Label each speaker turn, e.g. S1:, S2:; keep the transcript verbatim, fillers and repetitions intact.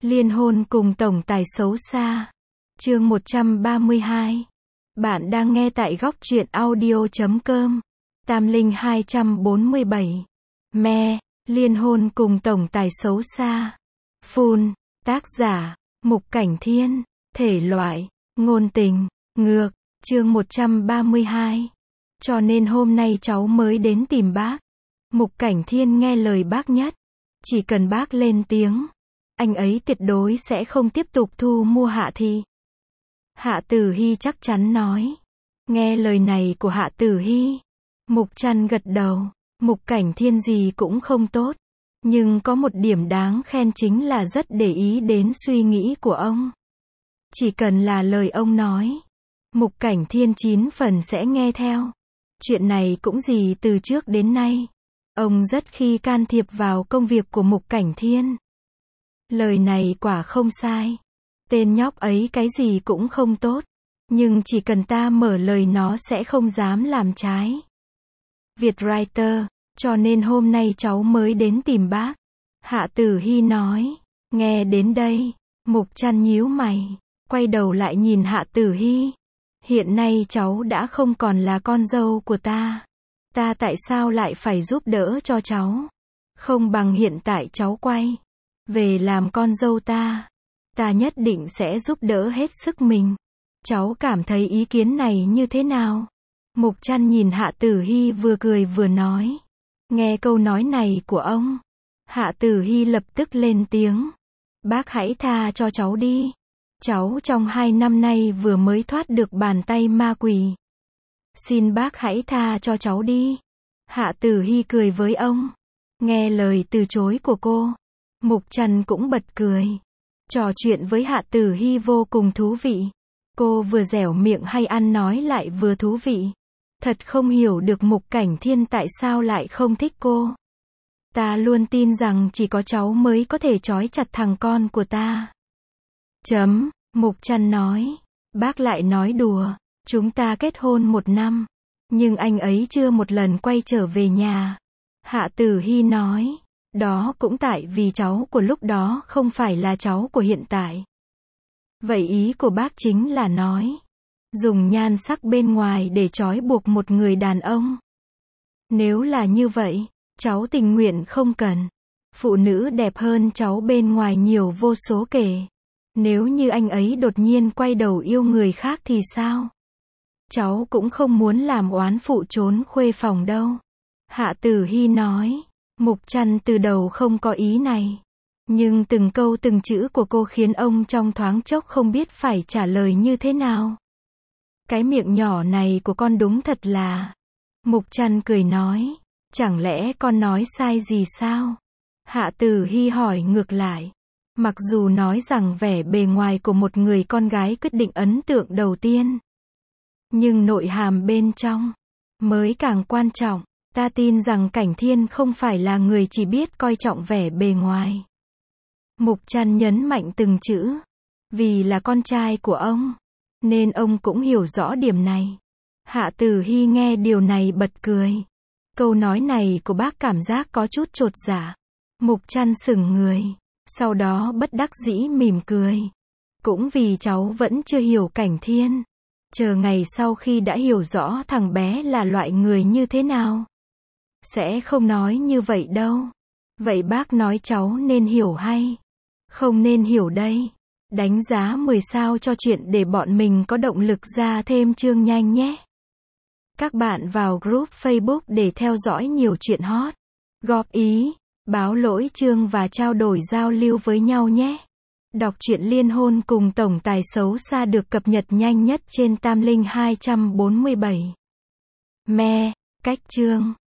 S1: Liên hôn cùng tổng tài xấu xa. Chương một trăm ba mươi hai. Bạn đang nghe tại góc truyện audio chấm com. Tam Linh hai trăm bốn mươi bảy. Me, liên hôn cùng tổng tài xấu xa. Full, tác giả, Mục Cảnh Thiên, thể loại, ngôn tình, ngược, chương một trăm ba mươi hai. Cho nên hôm nay cháu mới đến tìm bác. Mục Cảnh Thiên nghe lời bác nhất. Chỉ cần bác lên tiếng, anh ấy tuyệt đối sẽ không tiếp tục thu mua Hạ Thị. Hạ Tử Hy chắc chắn nói. Nghe lời này của Hạ Tử Hy, Mục Trăn gật đầu. Mục Cảnh Thiên gì cũng không tốt, nhưng có một điểm đáng khen chính là rất để ý đến suy nghĩ của ông. Chỉ cần là lời ông nói, Mục Cảnh Thiên chín phần sẽ nghe theo. Chuyện này cũng gì từ trước đến nay, ông rất khi can thiệp vào công việc của Mục Cảnh Thiên. Lời này quả không sai. Tên nhóc ấy cái gì cũng không tốt, nhưng chỉ cần ta mở lời nó sẽ không dám làm trái. Việt Writer, cho nên hôm nay cháu mới đến tìm bác. Hạ Tử Hy nói. Nghe đến đây, Mục Trăn nhíu mày, quay đầu lại nhìn Hạ Tử Hy. Hiện nay cháu đã không còn là con dâu của ta. Ta tại sao lại phải giúp đỡ cho cháu? Không bằng hiện tại cháu quay về làm con dâu ta. Ta nhất định sẽ giúp đỡ hết sức mình. Cháu cảm thấy ý kiến này như thế nào? Mục Trăn nhìn Hạ Tử Hy vừa cười vừa nói. Nghe câu nói này của ông, Hạ Tử Hy lập tức lên tiếng. Bác hãy tha cho cháu đi. Cháu trong hai năm nay vừa mới thoát được bàn tay ma quỷ. Xin bác hãy tha cho cháu đi. Hạ Tử Hy cười với ông. Nghe lời từ chối của cô, Mục Trăn cũng bật cười. Trò chuyện với Hạ Tử Hy vô cùng thú vị. Cô vừa dẻo miệng hay ăn nói lại vừa thú vị. Thật không hiểu được Mục Cảnh Thiên tại sao lại không thích cô. Ta luôn tin rằng chỉ có cháu mới có thể trói chặt thằng con của ta. Chấm, Mục Trăn nói. Bác lại nói đùa. Chúng ta kết hôn một năm, nhưng anh ấy chưa một lần quay trở về nhà. Hạ Tử Hy nói. Đó cũng tại vì cháu của lúc đó không phải là cháu của hiện tại. Vậy ý của bác chính là nói, dùng nhan sắc bên ngoài để trói buộc một người đàn ông. Nếu là như vậy, cháu tình nguyện không cần. Phụ nữ đẹp hơn cháu bên ngoài nhiều vô số kể. Nếu như anh ấy đột nhiên quay đầu yêu người khác thì sao? Cháu cũng không muốn làm oán phụ trốn khuê phòng đâu. Hạ Tử Hy nói. Mục Trăn từ đầu không có ý này, nhưng từng câu từng chữ của cô khiến ông trong thoáng chốc không biết phải trả lời như thế nào. Cái miệng nhỏ này của con đúng thật là... Mục Trăn cười nói. Chẳng lẽ con nói sai gì sao? Hạ Tử Hy hỏi ngược lại. Mặc dù nói rằng vẻ bề ngoài của một người con gái quyết định ấn tượng đầu tiên, nhưng nội hàm bên trong mới càng quan trọng. Ta tin rằng Cảnh Thiên không phải là người chỉ biết coi trọng vẻ bề ngoài. Mục Trăn nhấn mạnh từng chữ. Vì là con trai của ông, nên ông cũng hiểu rõ điểm này. Hạ Tử Hy nghe điều này bật cười. Câu nói này của bác cảm giác có chút chột dạ. Mục Trăn sững người, sau đó bất đắc dĩ mỉm cười. Cũng vì cháu vẫn chưa hiểu Cảnh Thiên. Chờ ngày sau khi đã hiểu rõ thằng bé là loại người như thế nào, sẽ không nói như vậy đâu. Vậy bác nói cháu nên hiểu hay không nên hiểu đây? Đánh giá mười sao cho chuyện để bọn mình có động lực ra thêm chương nhanh nhé. Các bạn vào group Facebook để theo dõi nhiều chuyện hot, góp ý, báo lỗi chương và trao đổi giao lưu với nhau nhé. Đọc truyện liên hôn cùng tổng tài xấu xa được cập nhật nhanh nhất trên Tam Linh hai trăm bốn mươi bảy. Me, cách chương.